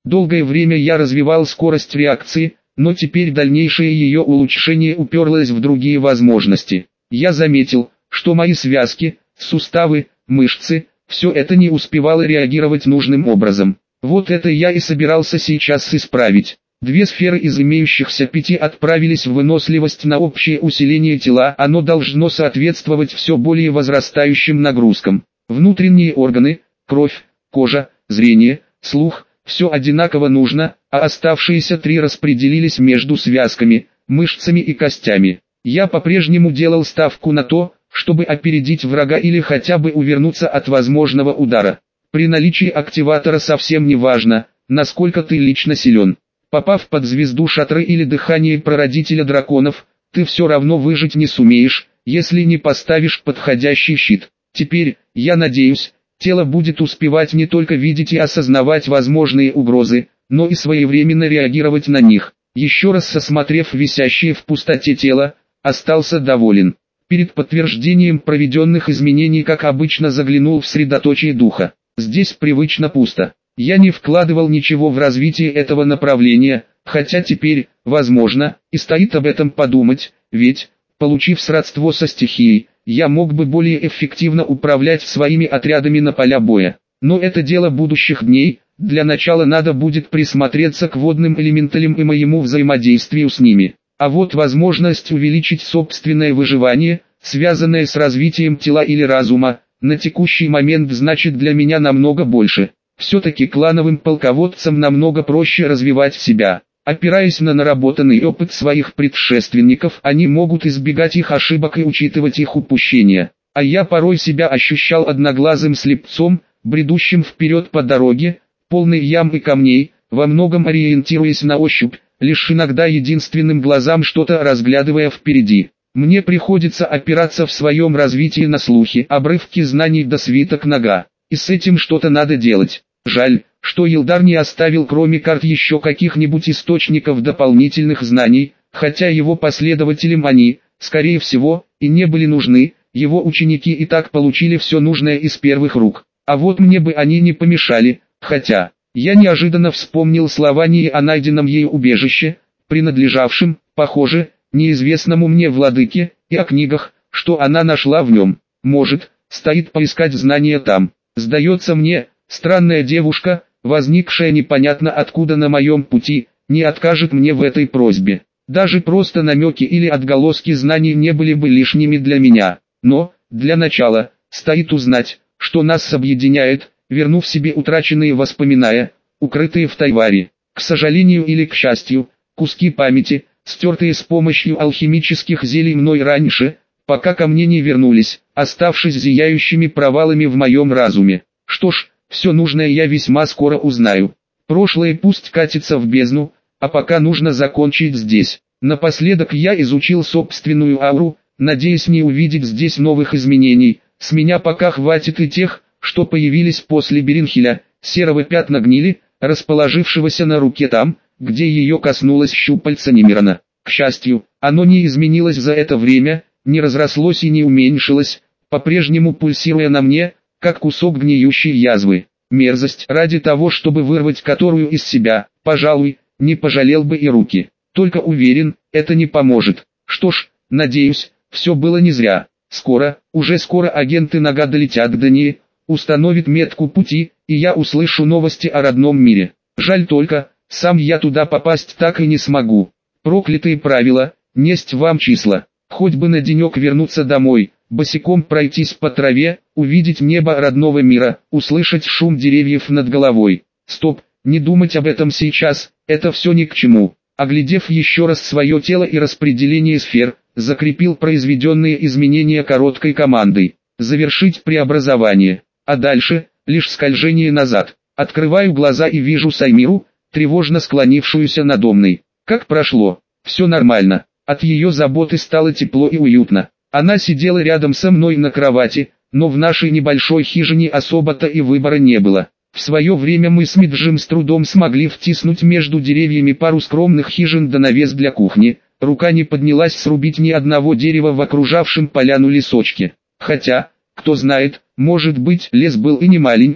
Долгое время я развивал скорость реакции, но теперь дальнейшее ее улучшение уперлось в другие возможности. Я заметил, что мои связки, суставы, мышцы, все это не успевало реагировать нужным образом. Вот это я и собирался сейчас исправить. Две сферы из имеющихся 5 отправились в выносливость на общее усиление тела, оно должно соответствовать все более возрастающим нагрузкам. Внутренние органы, кровь, кожа, зрение, слух, все одинаково нужно, а оставшиеся 3 распределились между связками, мышцами и костями. Я по-прежнему делал ставку на то, чтобы опередить врага или хотя бы увернуться от возможного удара. При наличии активатора совсем не важно, насколько ты лично силен. Попав под звезду шатры или дыхание прародителя драконов, ты все равно выжить не сумеешь, если не поставишь подходящий щит. Теперь, я надеюсь, тело будет успевать не только видеть и осознавать возможные угрозы, но и своевременно реагировать на них. Еще раз осмотрев висящее в пустоте тело, остался доволен. Перед подтверждением проведенных изменений, как обычно, заглянул в средоточие духа. Здесь привычно пусто. Я не вкладывал ничего в развитие этого направления, хотя теперь, возможно, и стоит об этом подумать, ведь, получив сродство со стихией, я мог бы более эффективно управлять своими отрядами на поля боя. Но это дело будущих дней, для начала надо будет присмотреться к водным элементалям и моему взаимодействию с ними. А вот возможность увеличить собственное выживание, связанное с развитием тела или разума, на текущий момент значит для меня намного больше. Все-таки клановым полководцам намного проще развивать себя. Опираясь на наработанный опыт своих предшественников, они могут избегать их ошибок и учитывать их упущения. А я порой себя ощущал одноглазым слепцом, бредущим вперед по дороге, полной ям и камней, во многом ориентируясь на ощупь, лишь иногда единственным глазам что-то разглядывая впереди. Мне приходится опираться в своем развитии на слухи, обрывки знаний до свиток нога. И с этим что-то надо делать. Жаль, что Илдар не оставил кроме карт еще каких-нибудь источников дополнительных знаний, хотя его последователям они, скорее всего, и не были нужны, его ученики и так получили все нужное из первых рук. А вот мне бы они не помешали, хотя, я неожиданно вспомнил слова Нии о найденном ею убежище, принадлежавшем, похоже, неизвестному мне владыке, и о книгах, что она нашла в нем. Может, стоит поискать знания там. Сдается мне, странная девушка, возникшая непонятно откуда на моем пути, не откажет мне в этой просьбе. Даже просто намеки или отголоски знаний не были бы лишними для меня. Но, для начала, стоит узнать, что нас объединяет, вернув себе утраченные воспоминания, укрытые в тайваре. К сожалению или к счастью, куски памяти, стертые с помощью алхимических зелий мной раньше, пока ко мне не вернулись, оставшись зияющими провалами в моем разуме. Что ж, все нужное я весьма скоро узнаю. Прошлое пусть катится в бездну, а пока нужно закончить здесь. Напоследок я изучил собственную ауру, надеясь не увидеть здесь новых изменений. С меня пока хватит и тех, что появились после Беренхеля, серого пятна гнили, расположившегося на руке там, где ее коснулось щупальца Немирана. К счастью, оно не изменилось за это время, не разрослось и не уменьшилось, по-прежнему пульсируя на мне, как кусок гниющей язвы. Мерзость, ради того, чтобы вырвать которую из себя, пожалуй, не пожалел бы и руки. Только уверен, это не поможет. Что ж, надеюсь, все было не зря. Скоро, уже скоро агенты Нага долетят к Дании, установят метку пути, и я услышу новости о родном мире. Жаль только, сам я туда попасть так и не смогу. Проклятые правила, несть вам числа. Хоть бы на денек вернуться домой, босиком пройтись по траве, увидеть небо родного мира, услышать шум деревьев над головой. Стоп, не думать об этом сейчас, это все ни к чему. Оглядев еще раз свое тело и распределение сфер, закрепил произведенные изменения короткой командой. Завершить преобразование. А дальше, лишь скольжение назад. Открываю глаза и вижу Саймиру, тревожно склонившуюся надо мной. Как прошло? Все нормально. От ее заботы стало тепло и уютно. Она сидела рядом со мной на кровати, но в нашей небольшой хижине особо-то и выбора не было. В свое время мы с Миджем с трудом смогли втиснуть между деревьями пару скромных хижин да навес для кухни. Рука не поднялась срубить ни одного дерева в окружавшем поляну лесочке. Хотя, кто знает, может быть, лес был и не маленьким,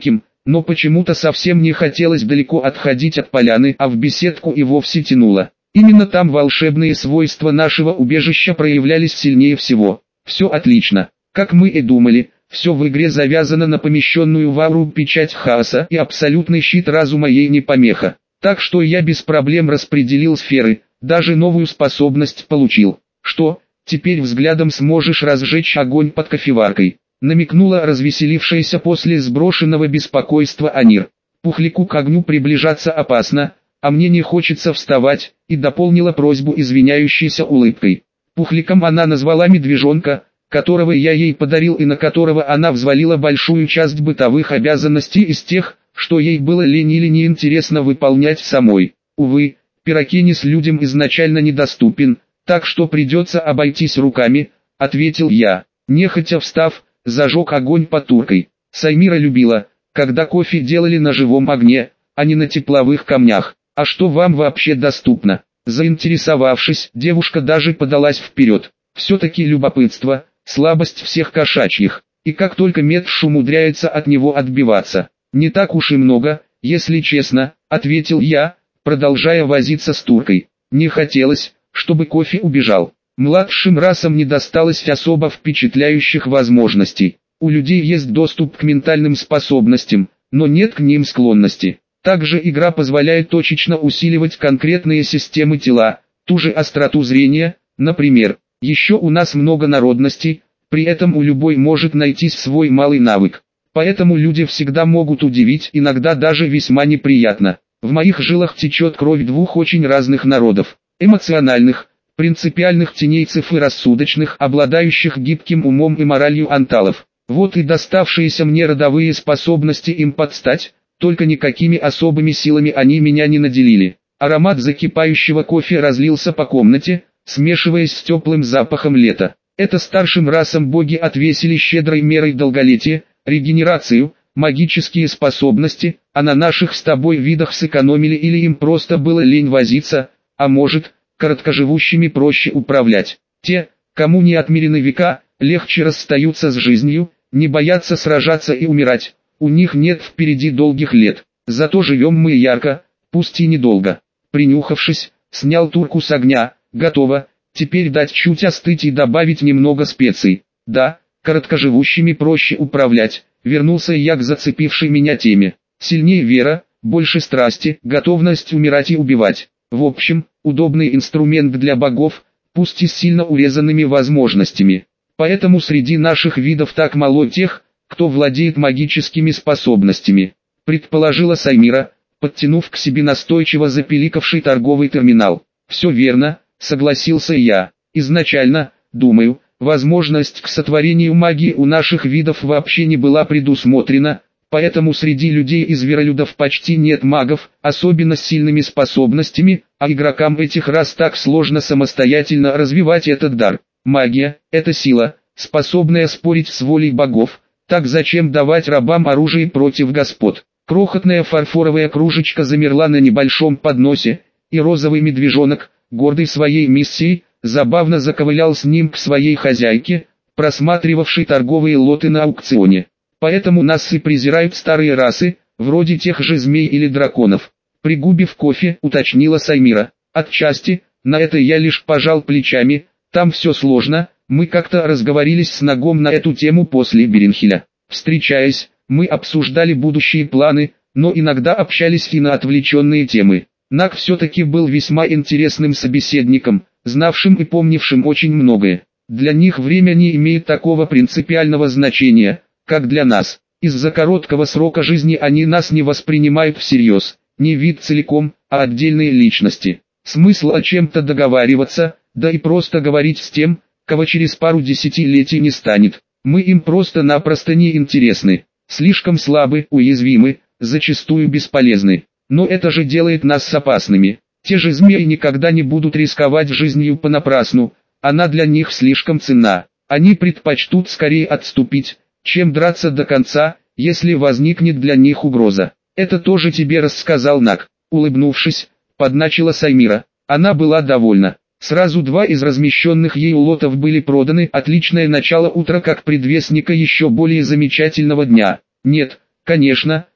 но почему-то совсем не хотелось далеко отходить от поляны, а в беседку и вовсе тянуло. Именно там волшебные свойства нашего убежища проявлялись сильнее всего. Все отлично. Как мы и думали, все в игре завязано на помещенную в ауру печать хаоса, и абсолютный щит разума ей не помеха. Так что я без проблем распределил сферы, даже новую способность получил. Что, теперь взглядом сможешь разжечь огонь под кофеваркой? Намекнула развеселившаяся после сброшенного беспокойства Анир. Пухляку к огню приближаться опасно, а мне не хочется вставать, и дополнила просьбу извиняющейся улыбкой. Пухликом она назвала медвежонка, которого я ей подарил и на которого она взвалила большую часть бытовых обязанностей из тех, что ей было лень или неинтересно выполнять самой. Увы, пирокинез людям изначально недоступен, так что придется обойтись руками, ответил я. Нехотя встав, зажег огонь под туркой. Саймира любила, когда кофе делали на живом огне, а не на тепловых камнях. А что вам вообще доступно? Заинтересовавшись, девушка даже подалась вперед. Все-таки любопытство, слабость всех кошачьих, и как только Медш умудряется от него отбиваться. Не так уж и много, если честно, ответил я, продолжая возиться с туркой. Не хотелось, чтобы кофе убежал. Младшим расам не досталось особо впечатляющих возможностей. У людей есть доступ к ментальным способностям, но нет к ним склонности. Также игра позволяет точечно усиливать конкретные системы тела, ту же остроту зрения, например. Еще у нас много народностей, при этом у любой может найтись свой малый навык. Поэтому люди всегда могут удивить, иногда даже весьма неприятно. В моих жилах течет кровь двух очень разных народов. Эмоциональных, принципиальных тенейцев и рассудочных, обладающих гибким умом и моралью анталов. Вот и доставшиеся мне родовые способности им подстать, только никакими особыми силами они меня не наделили. Аромат закипающего кофе разлился по комнате, смешиваясь с теплым запахом лета. Это старшим расам боги отвесили щедрой мерой долголетия, регенерацию, магические способности, а на наших с тобой видах сэкономили или им просто было лень возиться, а может, короткоживущими проще управлять. Те, кому не отмерены века, легче расстаются с жизнью, не боятся сражаться и умирать. У них нет впереди долгих лет, зато живем мы ярко, пусть и недолго. Принюхавшись, снял турку с огня, готово, теперь дать чуть остыть и добавить немного специй. Да, короткоживущими проще управлять, вернулся я к зацепившей меня теме. Сильнее вера, больше страсти, готовность умирать и убивать. В общем, удобный инструмент для богов, пусть и с сильно урезанными возможностями. Поэтому среди наших видов так мало тех, кто владеет магическими способностями, предположила Саймира, подтянув к себе настойчиво запиликавший торговый терминал. Все верно, согласился я. Изначально, думаю, возможность к сотворению магии у наших видов вообще не была предусмотрена, поэтому среди людей и зверолюдов почти нет магов, особенно с сильными способностями, а игрокам этих рас так сложно самостоятельно развивать этот дар. Магия – это сила, способная спорить с волей богов. Так зачем давать рабам оружие против господ? Крохотная фарфоровая кружечка замерла на небольшом подносе, и розовый медвежонок, гордый своей миссией, забавно заковылял с ним к своей хозяйке, просматривавшей торговые лоты на аукционе. Поэтому нас и презирают старые расы, вроде тех же змей или драконов. Пригубив кофе, уточнила Саймира. Отчасти, на это я лишь пожал плечами, там все сложно. Мы как-то разговорились с Нагом на эту тему после Беренхеля. Встречаясь, мы обсуждали будущие планы, но иногда общались и на отвлеченные темы. Наг все-таки был весьма интересным собеседником, знавшим и помнившим очень многое. Для них время не имеет такого принципиального значения, как для нас. Из-за короткого срока жизни они нас не воспринимают всерьез, не вид целиком, а отдельные личности. Смысл о чем-то договариваться, да и просто говорить с тем, кого через пару десятилетий не станет. Мы им просто-напросто не интересны, слишком слабы, уязвимы, зачастую бесполезны. Но это же делает нас опасными. Те же змеи никогда не будут рисковать жизнью понапрасну, она для них слишком ценна. Они предпочтут скорее отступить, чем драться до конца, если возникнет для них угроза. Это тоже тебе рассказал Наг. Улыбнувшись, подначила Саймира. Она была довольна. Сразу 2 из размещенных ей лотов были проданы, отличное начало утра как предвестника еще более замечательного дня. Нет, конечно,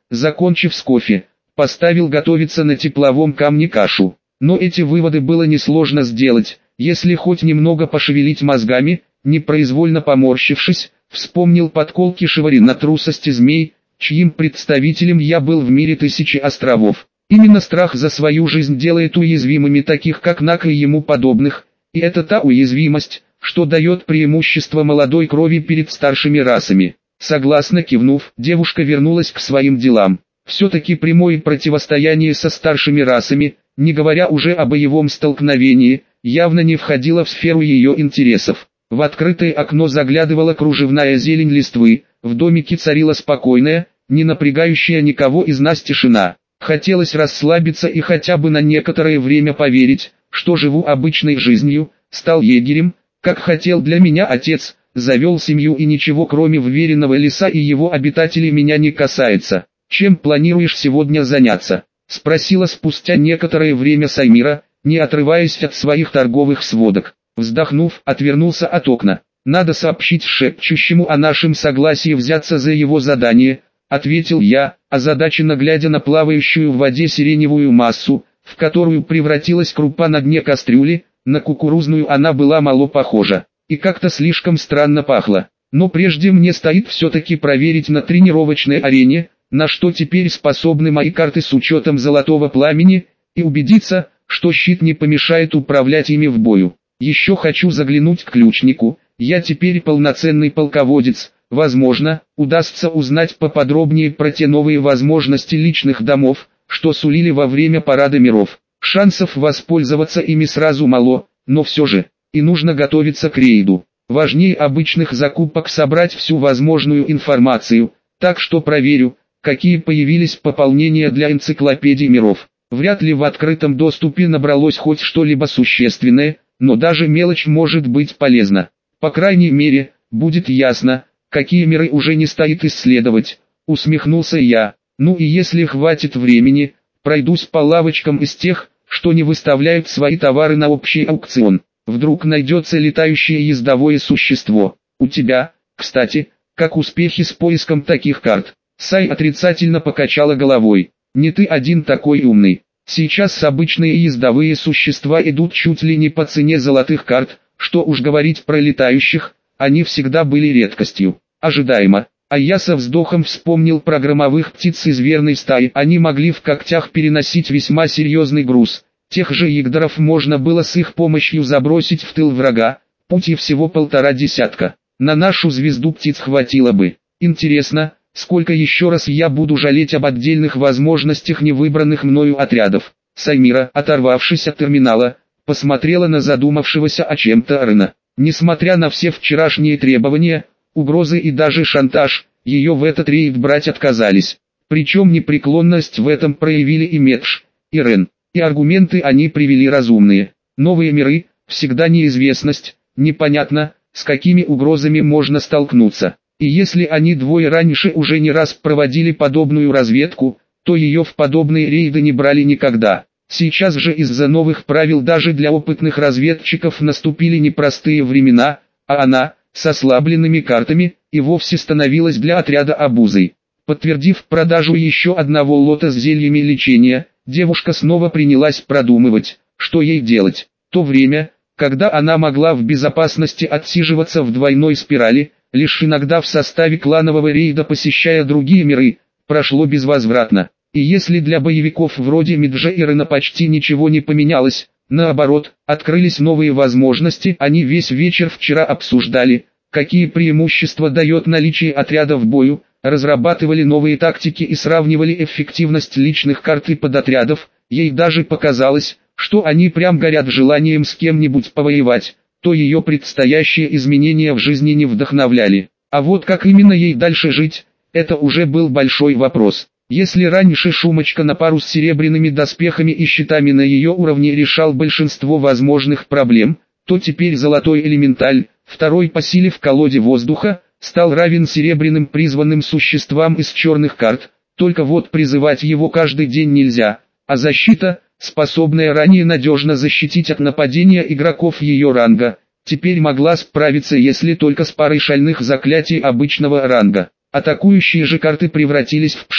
закончив с кофе, поставил готовиться на тепловом камне кашу. Но эти выводы было несложно сделать, если хоть немного пошевелить мозгами. Непроизвольно поморщившись, вспомнил подколки Шеварин на трусости змей, чьим представителем я был в мире тысячи островов. Именно страх за свою жизнь делает уязвимыми таких, как Нак и ему подобных, и это та уязвимость, что дает преимущество молодой крови перед старшими расами. Согласно кивнув, девушка вернулась к своим делам. Все-таки прямое противостояние со старшими расами, не говоря уже о боевом столкновении, явно не входило в сферу ее интересов. В открытое окно заглядывала кружевная зелень листвы, в домике царила спокойная, не напрягающая никого из нас тишина. Хотелось расслабиться и хотя бы на некоторое время поверить, что живу обычной жизнью, стал егерем, как хотел для меня отец, завел семью и ничего кроме вверенного леса и его обитателей меня не касается. «Чем планируешь сегодня заняться?» — спросила спустя некоторое время Саймира, не отрываясь от своих торговых сводок. Вздохнув, отвернулся от окна. «Надо сообщить шепчущему о нашем согласии взяться за его задание», — ответил я, озадаченно глядя на плавающую в воде сиреневую массу, в которую превратилась крупа на дне кастрюли. На кукурузную она была мало похожа, и как-то слишком странно пахла. Но прежде мне стоит все-таки проверить на тренировочной арене, на что теперь способны мои карты с учетом золотого пламени, и убедиться, что щит не помешает управлять ими в бою. Еще хочу заглянуть к ключнику, я теперь полноценный полководец, возможно, удастся узнать поподробнее про те новые возможности личных домов, что сулили во время парада миров. Шансов воспользоваться ими сразу мало, но все же, и нужно готовиться к рейду. Важнее обычных закупок собрать всю возможную информацию, так что проверю, какие появились пополнения для энциклопедии миров. Вряд ли в открытом доступе набралось хоть что-либо существенное, но даже мелочь может быть полезна. По крайней мере, будет ясно, какие миры уже не стоит исследовать. Усмехнулся я. Ну и если хватит времени, пройдусь по лавочкам из тех, что не выставляют свои товары на общий аукцион. Вдруг найдется летающее ездовое существо. У тебя, кстати, как успехи с поиском таких карт? Сай отрицательно покачала головой. Не ты один такой умный. Сейчас обычные ездовые существа идут чуть ли не по цене золотых карт, что уж говорить про летающих, они всегда были редкостью. Ожидаемо. А я со вздохом вспомнил про громовых птиц из верной стаи. Они могли в когтях переносить весьма серьезный груз. Тех же ягдеров можно было с их помощью забросить в тыл врага, пути всего 1,5 десятка. На нашу звезду птиц хватило бы. Интересно, сколько еще раз я буду жалеть об отдельных возможностях невыбранных мною отрядов. Саймира, оторвавшись от терминала, посмотрела на задумавшегося о чем-то Рена. Несмотря на все вчерашние требования, угрозы и даже шантаж, ее в этот рейд брать отказались. Причем непреклонность в этом проявили и Медж, и Рен. И аргументы они привели разумные. Новые миры, всегда неизвестность, непонятно, с какими угрозами можно столкнуться. И если они двое раньше уже не раз проводили подобную разведку, то ее в подобные рейды не брали никогда. Сейчас же из-за новых правил даже для опытных разведчиков наступили непростые времена, а она, с ослабленными картами, и вовсе становилась для отряда обузой. Подтвердив продажу еще одного лота с зельями лечения, девушка снова принялась продумывать, что ей делать. То время, когда она могла в безопасности отсиживаться в двойной спирали, лишь иногда в составе кланового рейда посещая другие миры, прошло безвозвратно. И если для боевиков вроде Меджа и Рена почти ничего не поменялось, наоборот, открылись новые возможности, они весь вечер вчера обсуждали, какие преимущества дает наличие отряда в бою, разрабатывали новые тактики и сравнивали эффективность личных карт и подотрядов. Ей даже показалось, что они прям горят желанием с кем-нибудь повоевать, то ее предстоящие изменения в жизни не вдохновляли. А вот как именно ей дальше жить, это уже был большой вопрос. Если раньше Шумочка на пару с серебряными доспехами и щитами на ее уровне решал большинство возможных проблем, то теперь золотой элементаль, второй по силе в колоде воздуха, стал равен серебряным призванным существам из черных карт, только вот призывать его каждый день нельзя, а защита, способная ранее надежно защитить от нападения игроков ее ранга, теперь могла справиться если только с парой шальных заклятий обычного ранга. Атакующие же карты превратились в пшик.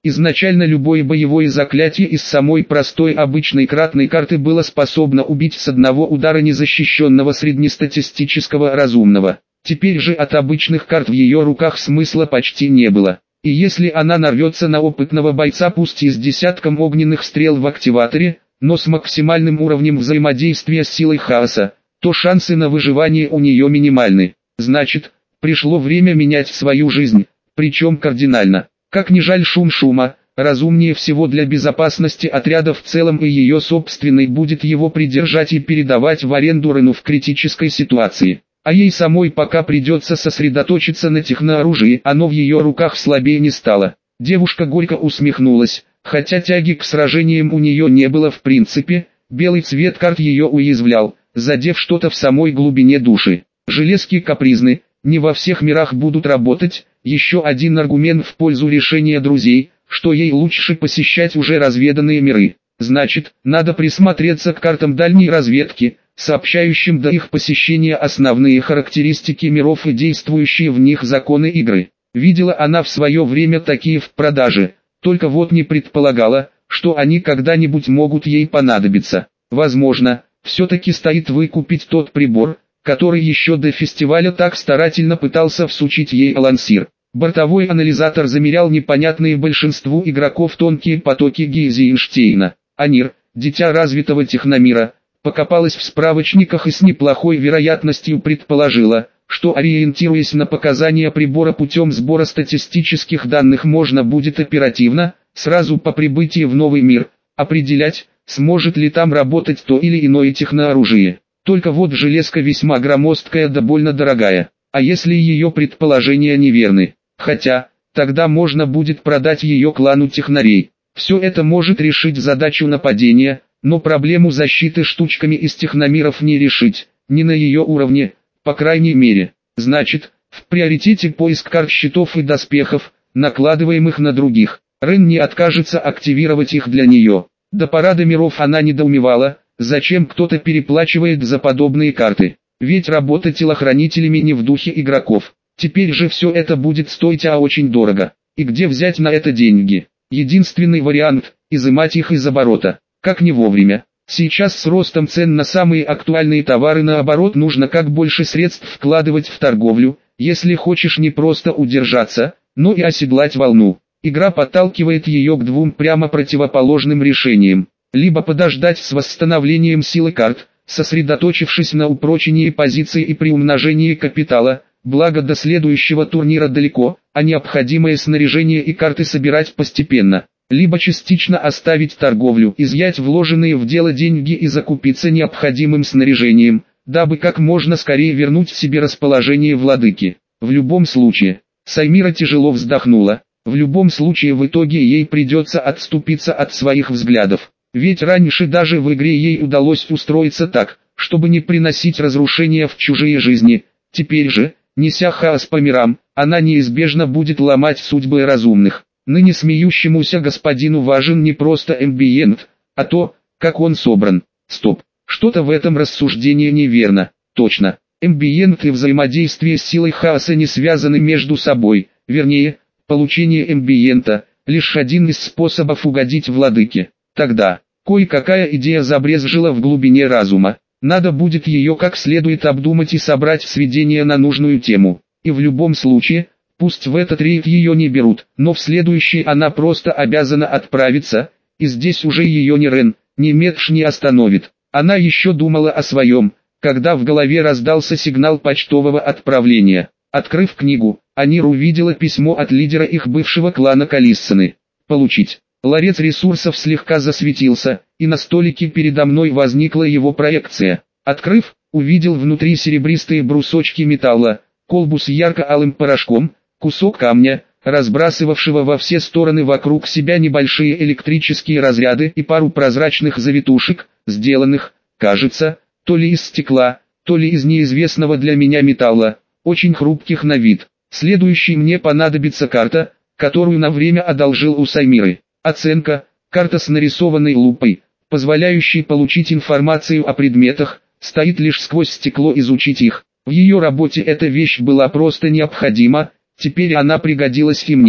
Изначально любое боевое заклятие из самой простой обычной кратной карты было способно убить с одного удара незащищенного среднестатистического разумного. Теперь же от обычных карт в ее руках смысла почти не было. И если она нарвется на опытного бойца, пусть и с десятком огненных стрел в активаторе, но с максимальным уровнем взаимодействия с силой хаоса, то шансы на выживание у нее минимальны. Значит, пришло время менять свою жизнь, причем кардинально. Как ни жаль шума, разумнее всего для безопасности отряда в целом и ее собственной будет его придержать и передавать в аренду Рену в критической ситуации. А ей самой пока придется сосредоточиться на технооружии, оно в ее руках слабее не стало. Девушка горько усмехнулась, хотя тяги к сражениям у нее не было в принципе, белый цвет карт ее уязвлял, задев что-то в самой глубине души. Железки капризны, не во всех мирах будут работать, еще один аргумент в пользу решения друзей, что ей лучше посещать уже разведанные миры. Значит, надо присмотреться к картам дальней разведки, сообщающим до их посещения основные характеристики миров и действующие в них законы игры. Видела она в свое время такие в продаже, только вот не предполагала, что они когда-нибудь могут ей понадобиться. Возможно, все-таки стоит выкупить тот прибор, который еще до фестиваля так старательно пытался всучить ей Алансир. Бортовой анализатор замерял непонятные большинству игроков тонкие потоки Гейзенштейна. Анир, дитя развитого техномира, покопалась в справочниках и с неплохой вероятностью предположила, что ориентируясь на показания прибора путем сбора статистических данных можно будет оперативно, сразу по прибытии в новый мир, определять, сможет ли там работать то или иное технооружие. Только вот железка весьма громоздкая да больно дорогая. А если ее предположения неверны? Хотя, тогда можно будет продать ее клану технарей. Все это может решить задачу нападения, но проблему защиты штучками из техномиров не решить, не на ее уровне, по крайней мере. Значит, в приоритете поиск карт щитов и доспехов, накладываемых на других. Рен не откажется активировать их для нее. До парада миров она недоумевала, зачем кто-то переплачивает за подобные карты. Ведь работа телохранителями не в духе игроков. Теперь же все это будет стоить очень дорого. И где взять на это деньги? Единственный вариант – изымать их из оборота. Как не вовремя. Сейчас с ростом цен на самые актуальные товары наоборот нужно как больше средств вкладывать в торговлю, если хочешь не просто удержаться, но и оседлать волну. Игра подталкивает ее к двум прямо противоположным решениям. Либо подождать с восстановлением силы карт, сосредоточившись на упрочении позиций и приумножении капитала, благо до следующего турнира далеко, а необходимое снаряжение и карты собирать постепенно. Либо частично оставить торговлю, изъять вложенные в дело деньги и закупиться необходимым снаряжением, дабы как можно скорее вернуть себе расположение владыки. В любом случае, Саймира тяжело вздохнула, в любом случае в итоге ей придется отступиться от своих взглядов. Ведь раньше даже в игре ей удалось устроиться так, чтобы не приносить разрушения в чужие жизни. Теперь же, неся хаос по мирам, она неизбежно будет ломать судьбы разумных. Ныне смеющемуся господину важен не просто эмбиент, а то, как он собран. Стоп, что-то в этом рассуждении неверно. Точно, эмбиент и взаимодействие с силой хаоса не связаны между собой, вернее, получение эмбиента – лишь один из способов угодить владыке. Тогда, кое-какая идея забрезжила в глубине разума, надо будет ее как следует обдумать и собрать сведения на нужную тему. И в любом случае, пусть в этот рейд ее не берут, но в следующий она просто обязана отправиться, и здесь уже ее ни Рен, ни Медш не остановит. Она еще думала о своем, когда в голове раздался сигнал почтового отправления. Открыв книгу, Анир увидела письмо от лидера их бывшего клана Калиссаны. Получить. Ларец ресурсов слегка засветился, и на столике передо мной возникла его проекция. Открыв, увидел внутри серебристые брусочки металла, колбу с ярко-алым порошком, кусок камня, разбрасывавшего во все стороны вокруг себя небольшие электрические разряды и пару прозрачных завитушек, сделанных, кажется, то ли из стекла, то ли из неизвестного для меня металла, очень хрупких на вид. Следующей мне понадобится карта, которую на время одолжил у Саймиры. Оценка, карта с нарисованной лупой, позволяющей получить информацию о предметах, стоит лишь сквозь стекло изучить их. В ее работе эта вещь была просто необходима, теперь она пригодилась и мне.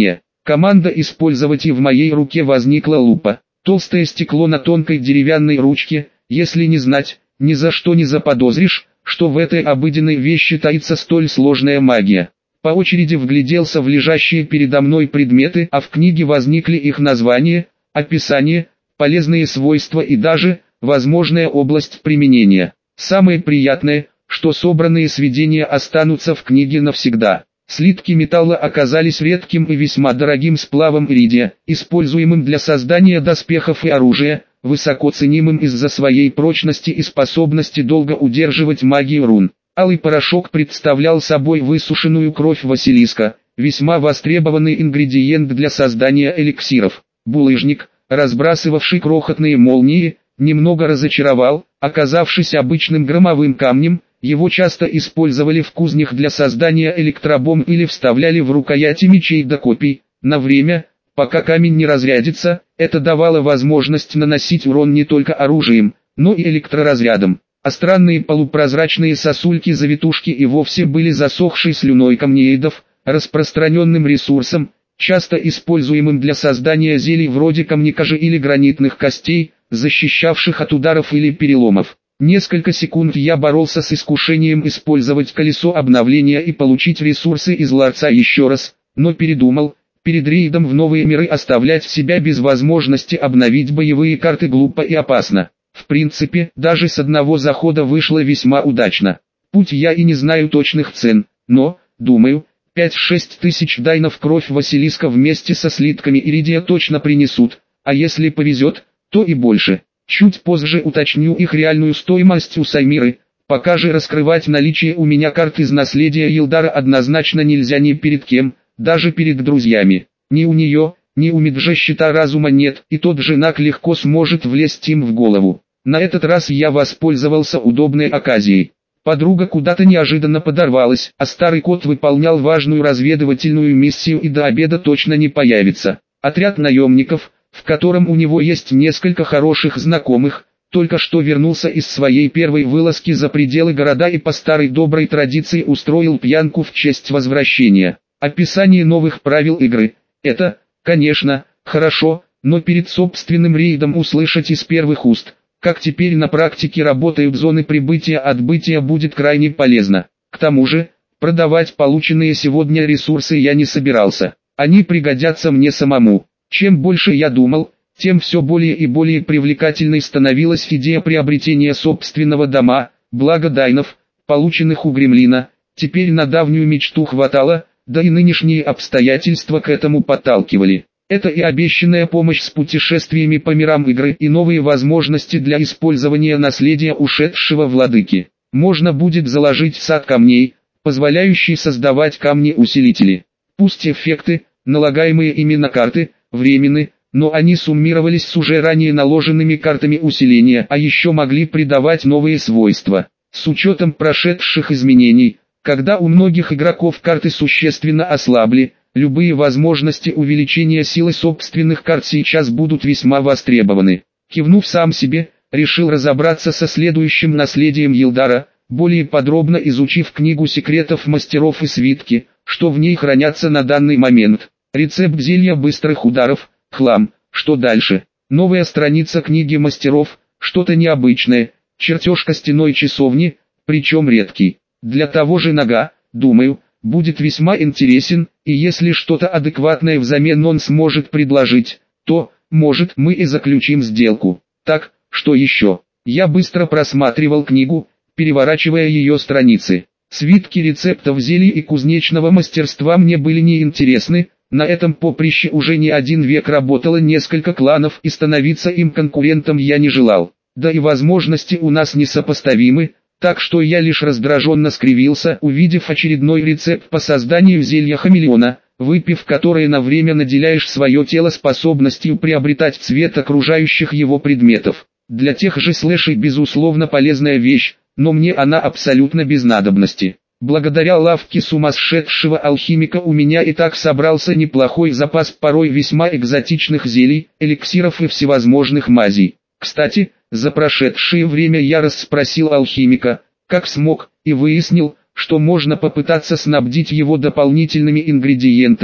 Команда использовать, и в моей руке возникла лупа. Толстое стекло на тонкой деревянной ручке. Если не знать, ни за что не заподозришь, что в этой обыденной вещи таится столь сложная магия. По очереди вгляделся в лежащие передо мной предметы, а в книге возникли их названия, описание, полезные свойства и даже возможная область применения. Самое приятное, что собранные сведения останутся в книге навсегда. Слитки металла оказались редким и весьма дорогим сплавом иридия, используемым для создания доспехов и оружия, высоко ценимым из-за своей прочности и способности долго удерживать магию рун. Алый порошок представлял собой высушенную кровь Василиска, весьма востребованный ингредиент для создания эликсиров. Булыжник, разбрасывавший крохотные молнии, немного разочаровал, оказавшись обычным громовым камнем. Его часто использовали в кузнях для создания электробомб или вставляли в рукояти мечей до копий. На время, пока камень не разрядится, это давало возможность наносить урон не только оружием, но и электроразрядом. А странные полупрозрачные сосульки-завитушки и вовсе были засохшей слюной камнеидов, распространенным ресурсом, часто используемым для создания зелий вроде камнекожи или гранитных костей, защищавших от ударов или переломов. Несколько секунд я боролся с искушением использовать колесо обновления и получить ресурсы из ларца еще раз, но передумал. Перед рейдом в новые миры оставлять себя без возможности обновить боевые карты глупо и опасно. В принципе, даже с одного захода вышло весьма удачно. Путь я и не знаю точных цен, но, думаю, 5-6 тысяч дайнов кровь Василиска вместе со слитками иридия точно принесут, а если повезет, то и больше. Чуть позже уточню их реальную стоимость у Саймиры, пока же раскрывать наличие у меня карт из наследия Елдара однозначно нельзя ни перед кем, даже перед друзьями. Ни у нее, ни у Миджа щита разума нет, и тот женак легко сможет влезть им в голову. На этот раз я воспользовался удобной оказией. Подруга куда-то неожиданно подорвалась, а старый кот выполнял важную разведывательную миссию и до обеда точно не появится. Отряд наемников, в котором у него есть несколько хороших знакомых, только что вернулся из своей первой вылазки за пределы города и по старой доброй традиции устроил пьянку в честь возвращения. Описание новых правил игры – это, конечно, хорошо, но перед собственным рейдом услышать из первых уст, как теперь на практике работают зоны прибытия-отбытия, будет крайне полезно. К тому же, продавать полученные сегодня ресурсы я не собирался, они пригодятся мне самому. Чем больше я думал, тем все более и более привлекательной становилась идея приобретения собственного дома, благо дайнов, полученных у Гремлина, теперь на давнюю мечту хватало, да и нынешние обстоятельства к этому подталкивали. Это и обещанная помощь с путешествиями по мирам игры и новые возможности для использования наследия ушедшего владыки. Можно будет заложить сад камней, позволяющий создавать камни-усилители. Пусть эффекты, налагаемые ими на карты, временны, но они суммировались с уже ранее наложенными картами усиления, а еще могли придавать новые свойства. С учетом прошедших изменений, когда у многих игроков карты существенно ослабли, любые возможности увеличения силы собственных карт сейчас будут весьма востребованы. Кивнув сам себе, решил разобраться со следующим наследием Елдара, более подробно изучив книгу секретов мастеров и свитки, что в ней хранятся на данный момент. Рецепт зелья быстрых ударов, хлам, что дальше? Новая страница книги мастеров, что-то необычное, чертеж костяной часовни, причем редкий. Для того же Нага, думаю, будет весьма интересен, и если что-то адекватное взамен он сможет предложить, то, может, мы и заключим сделку. Так, что еще? Я быстро просматривал книгу, переворачивая ее страницы. Свитки рецептов зелий и кузнечного мастерства мне были неинтересны. На этом поприще уже не один век работало несколько кланов, и становиться им конкурентом я не желал. Да и возможности у нас несопоставимы, так что я лишь раздраженно скривился, увидев очередной рецепт по созданию зелья хамелеона, выпив которое на время наделяешь свое тело способностью приобретать цвет окружающих его предметов. Для тех же слэшей безусловно полезная вещь, но мне она абсолютно без надобности. Благодаря лавке сумасшедшего алхимика у меня и так собрался неплохой запас порой весьма экзотичных зелий, эликсиров и всевозможных мазей. Кстати, за прошедшее время я расспросил алхимика, как смог, и выяснил, что можно попытаться снабдить его дополнительными ингредиентами,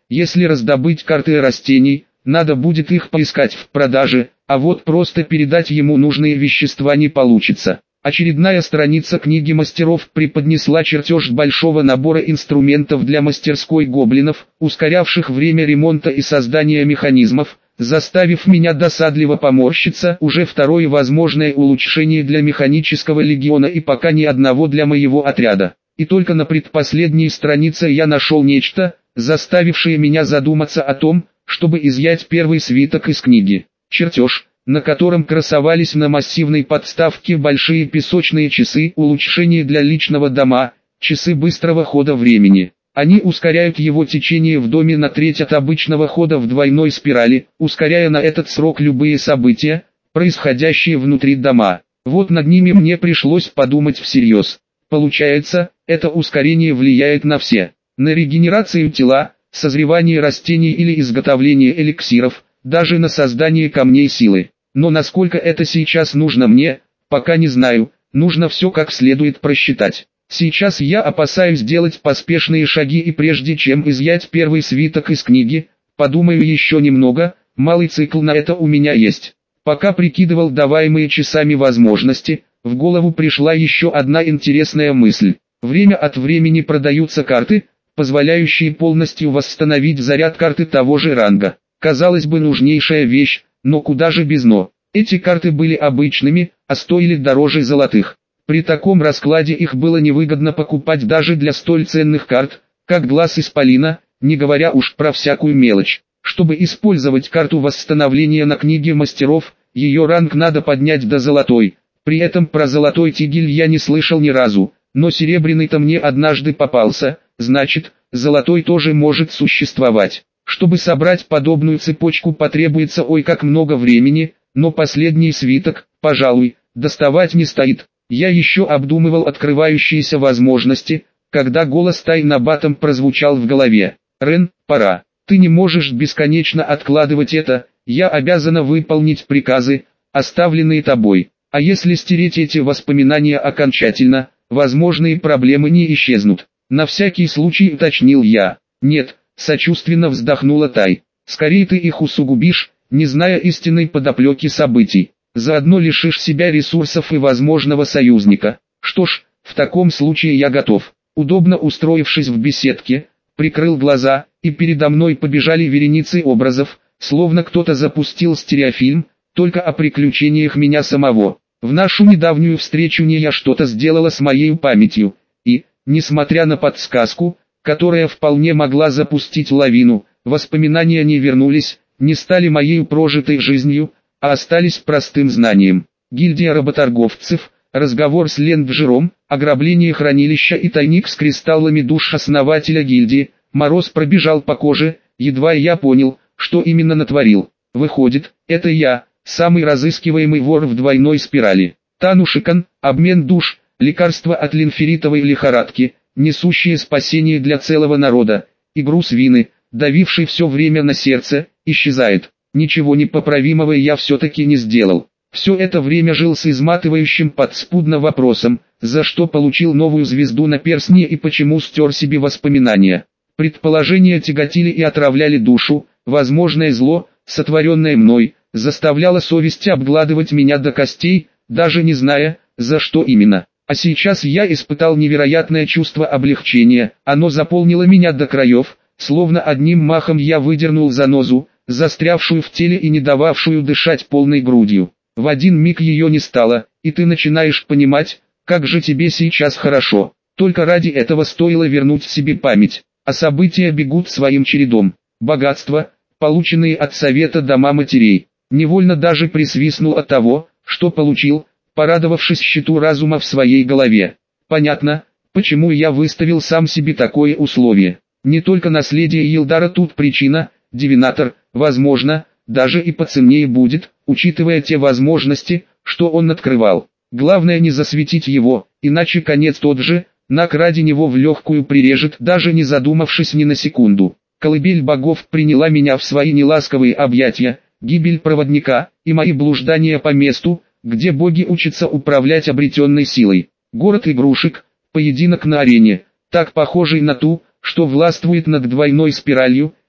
Если раздобыть карты растений, надо будет их поискать в продаже, а вот просто передать ему нужные вещества не получится. Очередная страница книги мастеров преподнесла чертеж большого набора инструментов для мастерской гоблинов, ускорявших время ремонта и создания механизмов, заставив меня досадливо поморщиться. Уже второе возможное улучшение для механического легиона и пока ни одного для моего отряда. И только на предпоследней странице я нашел нечто, заставившее меня задуматься о том, чтобы изъять первый свиток из книги. Чертеж, на котором красовались на массивной подставке большие песочные часы, улучшения для личного дома, часы быстрого хода времени. Они ускоряют его течение в доме на треть от обычного хода в двойной спирали, ускоряя на этот срок любые события, происходящие внутри дома. Вот над ними мне пришлось подумать всерьез. Получается, это ускорение влияет на все. На регенерацию тела, созревание растений или изготовление эликсиров, даже на создание камней силы. Но насколько это сейчас нужно мне, пока не знаю, нужно все как следует просчитать. Сейчас я опасаюсь делать поспешные шаги и прежде чем изъять первый свиток из книги, подумаю еще немного, малый цикл на это у меня есть. Пока прикидывал даваемые часами возможности, в голову пришла еще одна интересная мысль. Время от времени продаются карты, позволяющие полностью восстановить заряд карты того же ранга. Казалось бы, нужнейшая вещь, но куда же без «но». Эти карты были обычными, а стоили дороже золотых. При таком раскладе их было невыгодно покупать даже для столь ценных карт, как глаз исполина, не говоря уж про всякую мелочь. Чтобы использовать карту восстановления на книге мастеров, ее ранг надо поднять до золотой. При этом про золотой тигель я не слышал ни разу, но серебряный-то мне однажды попался, значит, золотой тоже может существовать. Чтобы собрать подобную цепочку потребуется ой как много времени, но последний свиток, пожалуй, доставать не стоит. Я еще обдумывал открывающиеся возможности, когда голос Тайнабатом прозвучал в голове. «Рен, пора. Ты не можешь бесконечно откладывать это, я обязана выполнить приказы, оставленные тобой. А если стереть эти воспоминания окончательно, возможные проблемы не исчезнут». На всякий случай уточнил я. «Нет», сочувственно вздохнула Тай. «Скорее ты их усугубишь, не зная истинной подоплеки событий. Заодно лишишь себя ресурсов и возможного союзника. Что ж, в таком случае я готов». Удобно устроившись в беседке, прикрыл глаза, и передо мной побежали вереницы образов, словно кто-то запустил стереофильм, только о приключениях меня самого. В нашу недавнюю встречу не я что-то сделала с моей памятью, и, несмотря на подсказку, которая вполне могла запустить лавину, воспоминания не вернулись, не стали моей прожитой жизнью, а остались простым знанием. Гильдия работорговцев, разговор с Ленджером, ограбление хранилища и тайник с кристаллами душ основателя гильдии. Мороз пробежал по коже, едва я понял, что именно натворил. Выходит, это я, самый разыскиваемый вор в двойной спирали. Танушикан, обмен душ, лекарство от линферитовой лихорадки, несущее спасение для целого народа, и груз вины, давивший все время на сердце, исчезает. Ничего непоправимого я все-таки не сделал. Все это время жил с изматывающим подспудно вопросом, за что получил новую звезду на перстне и почему стер себе воспоминания. Предположения тяготили и отравляли душу, возможное зло, сотворенное мной, заставляло совесть обгладывать меня до костей, даже не зная, за что именно. А сейчас я испытал невероятное чувство облегчения, оно заполнило меня до краев, словно одним махом я выдернул занозу, застрявшую в теле и не дававшую дышать полной грудью. В один миг ее не стало, и ты начинаешь понимать, как же тебе сейчас хорошо. Только ради этого стоило вернуть себе память, а события бегут своим чередом. Богатства, полученные от совета дома матерей. Невольно даже присвистнул от того, что получил, порадовавшись счету разума в своей голове. Понятно, почему я выставил сам себе такое условие. Не только наследие Илдара тут причина, дивинатор, возможно, даже и поценнее будет, учитывая те возможности, что он открывал. Главное не засветить его, иначе конец тот же, Нак ради него в легкую прирежет, даже не задумавшись ни на секунду. Колыбель богов приняла меня в свои неласковые объятия, гибель проводника, и мои блуждания по месту, где боги учатся управлять обретенной силой. Город игрушек, поединок на арене, так похожий на ту, что властвует над двойной спиралью,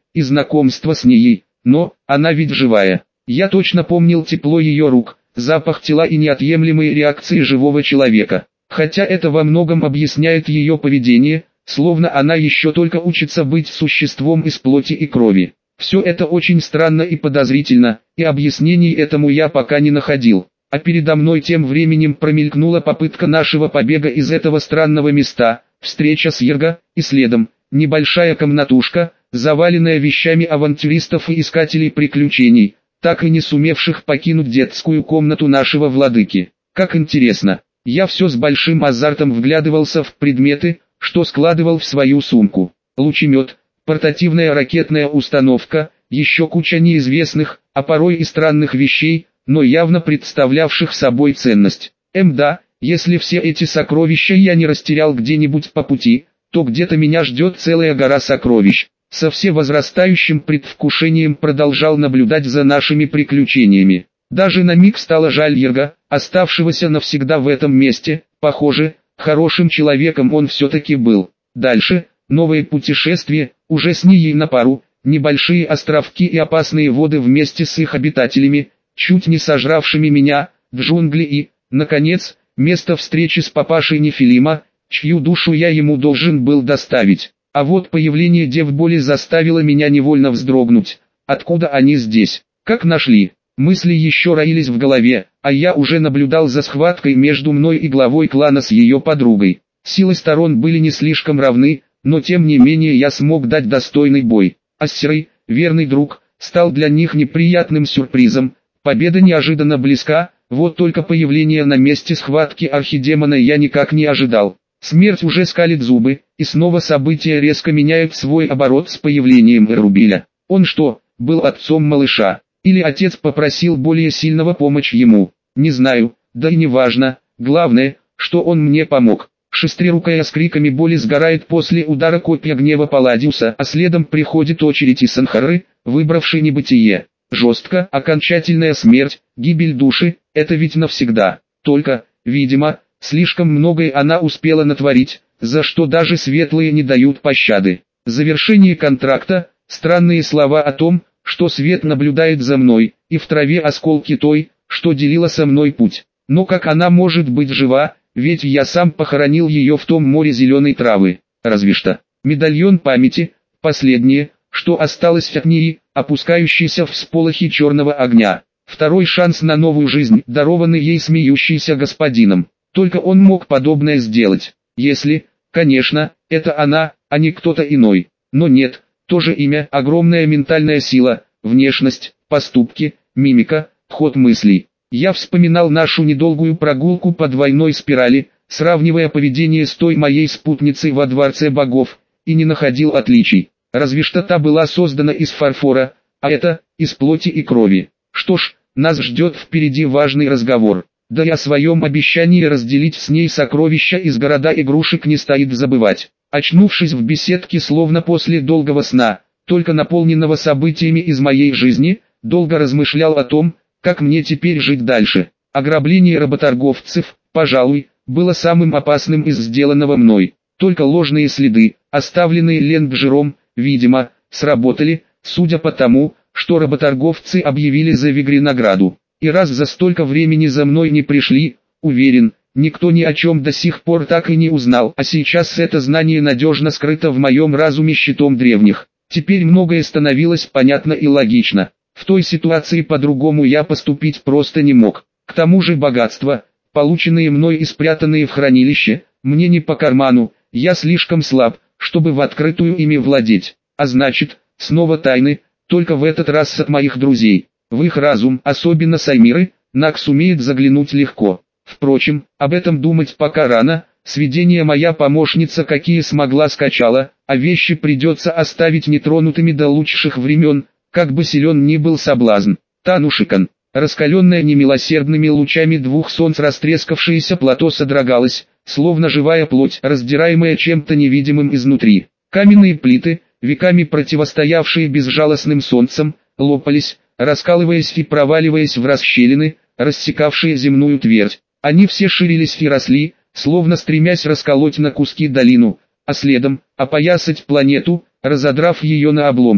и знакомство с ней, но, она ведь живая. Я точно помнил тепло ее рук, запах тела и неотъемлемые реакции живого человека. Хотя это во многом объясняет ее поведение, словно она еще только учится быть существом из плоти и крови. Все это очень странно и подозрительно, и объяснений этому я пока не находил. А передо мной тем временем промелькнула попытка нашего побега из этого странного места, встреча с Ерго, и следом, небольшая комнатушка, заваленная вещами авантюристов и искателей приключений, так и не сумевших покинуть детскую комнату нашего владыки. Как интересно, я все с большим азартом вглядывался в предметы, что складывал в свою сумку. Лучемет, портативная ракетная установка, еще куча неизвестных, а порой и странных вещей, но явно представлявших собой ценность. Да, если все эти сокровища я не растерял где-нибудь по пути, то где-то меня ждет целая гора сокровищ. Со всевозрастающим предвкушением продолжал наблюдать за нашими приключениями. Даже на миг стало жаль Ерго, оставшегося навсегда в этом месте. Похоже, хорошим человеком он все-таки был. Дальше, новые путешествия, уже с ней на пару, небольшие островки и опасные воды вместе с их обитателями, чуть не сожравшими меня, в джунгли и, наконец, место встречи с папашей Нефилима, чью душу я ему должен был доставить. А вот появление Девболи заставило меня невольно вздрогнуть. Откуда они здесь? Как нашли? Мысли еще роились в голове, а я уже наблюдал за схваткой между мной и главой клана с ее подругой. Силы сторон были не слишком равны, но тем не менее я смог дать достойный бой. Ассирый, верный друг, стал для них неприятным сюрпризом. Победа неожиданно близка, вот только появление на месте схватки архидемона я никак не ожидал. Смерть уже скалит зубы, и снова события резко меняют свой оборот с появлением Эрубиля. Он что, был отцом малыша? Или отец попросил более сильного помочь ему? Не знаю, да и не важно. Главное, что он мне помог. Шестерукая с криками боли сгорает после удара копья гнева Палладиуса, а следом приходит очередь Исанхары, выбравшей небытие. Жестко, окончательная смерть, гибель души, это ведь навсегда. Только, видимо, слишком многое она успела натворить, за что даже светлые не дают пощады. Завершение контракта, странные слова о том, что свет наблюдает за мной, и в траве осколки той, что делила со мной путь. Но как она может быть жива, ведь я сам похоронил ее в том море зеленой травы. Разве что. Медальон памяти, последнее, что осталось от ней, опускающийся в всполохи черного огня. Второй шанс на новую жизнь, дарованный ей смеющийся господином. Только он мог подобное сделать, если, конечно, это она, а не кто-то иной. Но нет, то же имя, огромная ментальная сила, внешность, поступки, мимика, ход мыслей. Я вспоминал нашу недолгую прогулку по двойной спирали, сравнивая поведение с той моей спутницей во дворце богов, и не находил отличий. Разве что та была создана из фарфора, а это, из плоти и крови. Что ж, нас ждет впереди важный разговор. Да и о своем обещании разделить с ней сокровища из города игрушек не стоит забывать. Очнувшись в беседке словно после долгого сна, только наполненного событиями из моей жизни, долго размышлял о том, как мне теперь жить дальше. Ограбление работорговцев, пожалуй, было самым опасным из сделанного мной. Только ложные следы, оставленные Ленджером, видимо, сработали, судя по тому, что работорговцы объявили за Вигри награду. И раз за столько времени за мной не пришли, уверен, никто ни о чем до сих пор так и не узнал, а сейчас это знание надежно скрыто в моем разуме щитом древних. Теперь многое становилось понятно и логично. В той ситуации по-другому я поступить просто не мог. К тому же богатства, полученные мной и спрятанные в хранилище, мне не по карману, я слишком слаб, чтобы в открытую ими владеть. А значит, снова тайны, только в этот раз от моих друзей. В их разум, особенно Саймиры, Нак сумеет заглянуть легко. Впрочем, об этом думать пока рано, сведения моя помощница какие смогла скачала, а вещи придется оставить нетронутыми до лучших времен, как бы силен ни был соблазн. Танушикан, раскаленная немилосердными лучами двух солнц растрескавшееся плато содрогалось, словно живая плоть, раздираемая чем-то невидимым изнутри. Каменные плиты, веками противостоявшие безжалостным солнцам, лопались, раскалываясь и проваливаясь в расщелины, рассекавшие земную твердь. Они все ширились и росли, словно стремясь расколоть на куски долину, а следом, опоясать планету, разодрав ее на обломки.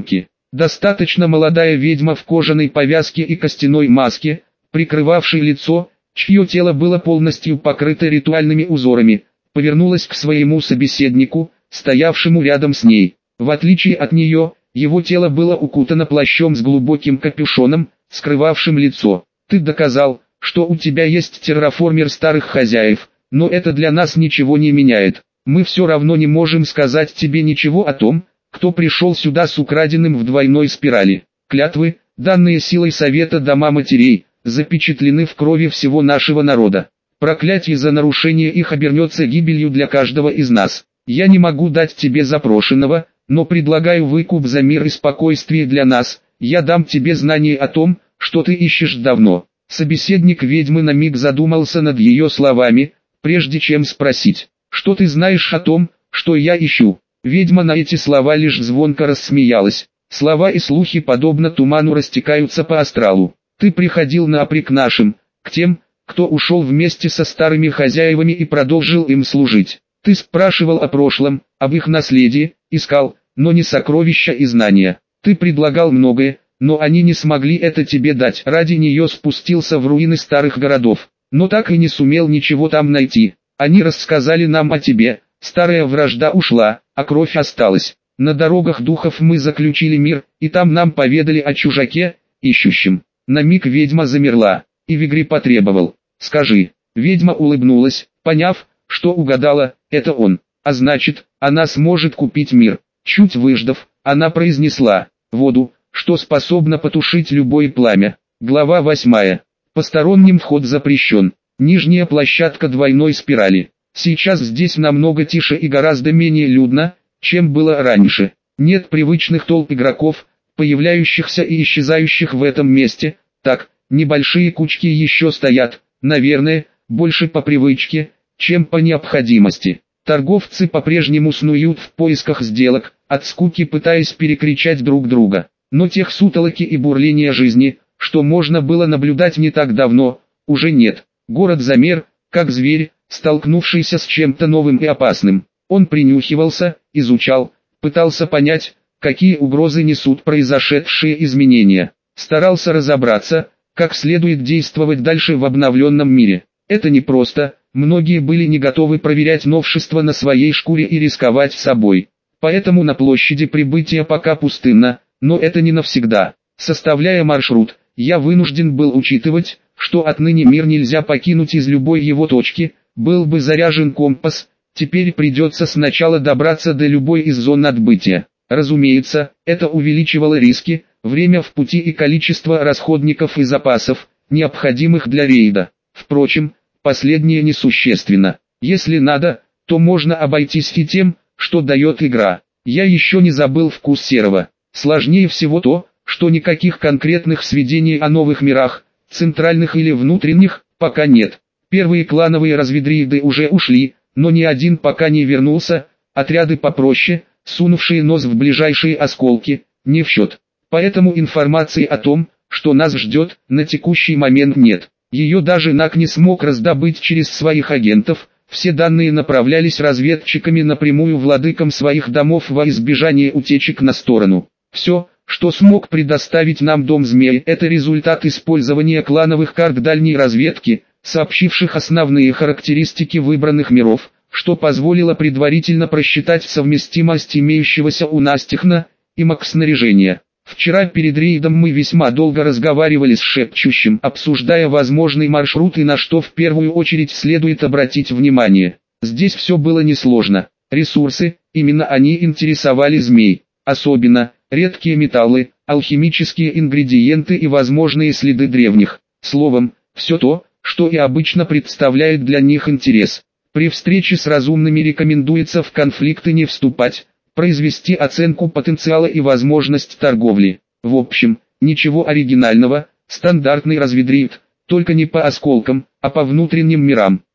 Достаточно молодая ведьма в кожаной повязке и костяной маске, прикрывавшей лицо, чье тело было полностью покрыто ритуальными узорами, повернулась к своему собеседнику, стоявшему рядом с ней. В отличие от нее, его тело было укутано плащом с глубоким капюшоном, скрывавшим лицо. «Ты доказал, что у тебя есть терраформер старых хозяев, но это для нас ничего не меняет. Мы все равно не можем сказать тебе ничего о том, кто пришел сюда с украденным в двойной спирали. Клятвы, данные силой Совета Дома Матерей, запечатлены в крови всего нашего народа. Проклятие за нарушение их обернется гибелью для каждого из нас. Я не могу дать тебе запрошенного, но предлагаю выкуп за мир и спокойствие для нас. Я дам тебе знание о том, что ты ищешь давно». Собеседник ведьмы на миг задумался над ее словами, прежде чем спросить: «Что ты знаешь о том, что я ищу?» Ведьма на эти слова лишь звонко рассмеялась. Слова и слухи подобно туману растекаются по астралу. «Ты приходил на оприк нашим, к тем, кто ушел вместе со старыми хозяевами и продолжил им служить. Ты спрашивал о прошлом, об их наследии, искал, но не сокровища и знания. Ты предлагал многое, но они не смогли это тебе дать. Ради нее спустился в руины старых городов, но так и не сумел ничего там найти. Они рассказали нам о тебе, старая вражда ушла, а кровь осталась. На дорогах духов мы заключили мир, и там нам поведали о чужаке, ищущем». На миг ведьма замерла, и Вигри потребовал: «Скажи». Ведьма улыбнулась, поняв, что угадала, это он. А значит, она сможет купить мир. Чуть выждав, она произнесла: «Воду, что способна потушить любое пламя». Глава 8. Посторонним вход запрещен. Нижняя площадка двойной спирали. Сейчас здесь намного тише и гораздо менее людно, чем было раньше. Нет привычных толп игроков, появляющихся и исчезающих в этом месте. Так, небольшие кучки еще стоят, наверное, больше по привычке, чем по необходимости. Торговцы по-прежнему снуют в поисках сделок, от скуки пытаясь перекричать друг друга. Но тех сутолоки и бурления жизни, что можно было наблюдать не так давно, уже нет. Город замер, как зверь, столкнувшийся с чем-то новым и опасным. Он принюхивался, изучал, пытался понять, какие угрозы несут произошедшие изменения. Старался разобраться, как следует действовать дальше в обновленном мире. Это непросто, многие были не готовы проверять новшества на своей шкуре и рисковать собой. Поэтому на площади прибытия пока пустынно, но это не навсегда. Составляя маршрут, я вынужден был учитывать, что отныне мир нельзя покинуть из любой его точки. Был бы заряжен компас, теперь придется сначала добраться до любой из зон отбытия. Разумеется, это увеличивало риски, время в пути и количество расходников и запасов, необходимых для рейда. Впрочем, последнее несущественно. Если надо, то можно обойтись и тем, что дает игра. Я еще не забыл вкус серого. Сложнее всего то, что никаких конкретных сведений о новых мирах, центральных или внутренних, пока нет. Первые клановые разведриды уже ушли, но ни один пока не вернулся, отряды попроще, сунувшие нос в ближайшие осколки, не в счет. Поэтому информации о том, что нас ждет, на текущий момент нет. Ее даже НАК не смог раздобыть через своих агентов, все данные направлялись разведчиками напрямую владыкам своих домов во избежание утечек на сторону. Все, что смог предоставить нам Дом Змеи, это результат использования клановых карт дальней разведки, сообщивших основные характеристики выбранных миров, что позволило предварительно просчитать совместимость имеющегося у нас техно и маг-снаряжения. Вчера перед рейдом мы весьма долго разговаривали с шепчущим, обсуждая возможный маршрут и на что в первую очередь следует обратить внимание. Здесь все было несложно. Ресурсы, именно они интересовали змей. Особенно, редкие металлы, алхимические ингредиенты и возможные следы древних. Словом, все то, что и обычно представляет для них интерес. При встрече с разумными рекомендуется в конфликты не вступать, произвести оценку потенциала и возможность торговли. В общем, ничего оригинального, стандартный разведрейд, только не по осколкам, а по внутренним мирам.